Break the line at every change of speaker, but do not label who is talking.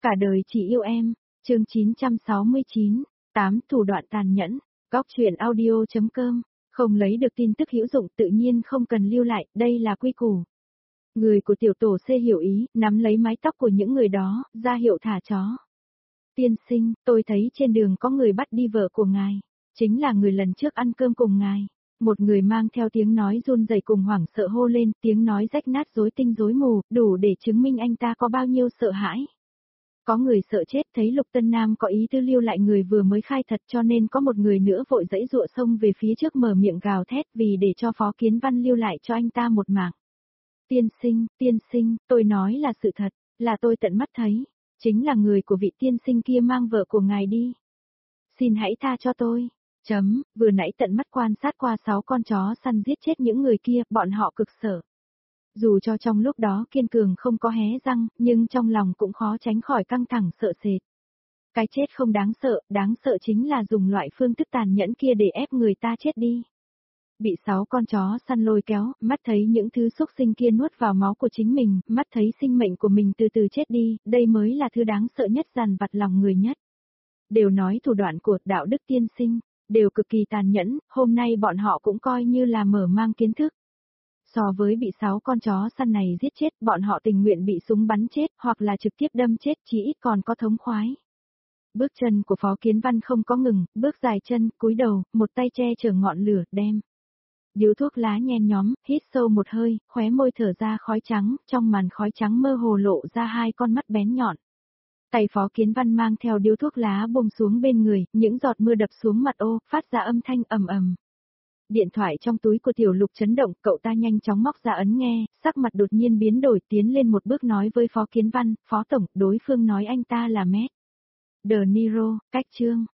Cả đời chỉ yêu em, chương 969, 8 thủ đoạn tàn nhẫn, góc chuyện audio.com, không lấy được tin tức hữu dụng tự nhiên không cần lưu lại, đây là quy củ. Người của tiểu tổ C hiểu ý, nắm lấy mái tóc của những người đó, ra hiệu thả chó. Tiên sinh, tôi thấy trên đường có người bắt đi vợ của ngài, chính là người lần trước ăn cơm cùng ngài. Một người mang theo tiếng nói run rẩy cùng hoảng sợ hô lên, tiếng nói rách nát rối tinh rối mù, đủ để chứng minh anh ta có bao nhiêu sợ hãi. Có người sợ chết thấy Lục Tân Nam có ý tư lưu lại người vừa mới khai thật cho nên có một người nữa vội dãy dụa xông về phía trước mở miệng gào thét vì để cho Phó Kiến Văn lưu lại cho anh ta một mạng. Tiên sinh, tôi nói là sự thật, là tôi tận mắt thấy, chính là người của vị tiên sinh kia mang vợ của ngài đi. Xin hãy tha cho tôi. Vừa nãy tận mắt quan sát qua 6 con chó săn giết chết những người kia, bọn họ cực sợ. Dù cho trong lúc đó kiên cường không có hé răng, nhưng trong lòng cũng khó tránh khỏi căng thẳng sợ sệt. Cái chết không đáng sợ chính là dùng loại phương thức tàn nhẫn kia để ép người ta chết đi. Bị 6 con chó săn lôi kéo, mắt thấy những thứ xúc sinh kia nuốt vào máu của chính mình, mắt thấy sinh mệnh của mình từ từ chết đi, đây mới là thứ đáng sợ nhất dằn vặt lòng người nhất. Đều nói thủ đoạn của đạo đức tiên sinh, đều cực kỳ tàn nhẫn, hôm nay bọn họ cũng coi như là mở mang kiến thức. So với bị 6 con chó săn này giết chết, bọn họ tình nguyện bị súng bắn chết, hoặc là trực tiếp đâm chết chỉ ít còn có thống khoái. Bước chân của Phó Kiến Văn không có ngừng, bước dài chân, cúi đầu, một tay che chở ngọn lửa, đem điếu thuốc lá nhen nhóm, hít sâu một hơi, khóe môi thở ra khói trắng, trong màn khói trắng mơ hồ lộ ra 2 con mắt bén nhọn. Tay Phó Kiến Văn mang theo điếu thuốc lá buông xuống bên người, những giọt mưa đập xuống mặt ô, phát ra âm thanh ầm ầm. Điện thoại trong túi của Tiểu Lục chấn động, cậu ta nhanh chóng móc ra ấn nghe, sắc mặt đột nhiên biến đổi tiến lên một bước nói với Phó Kiến Văn, Phó Tổng, đối phương nói anh ta là Matt De Niro, cách chương.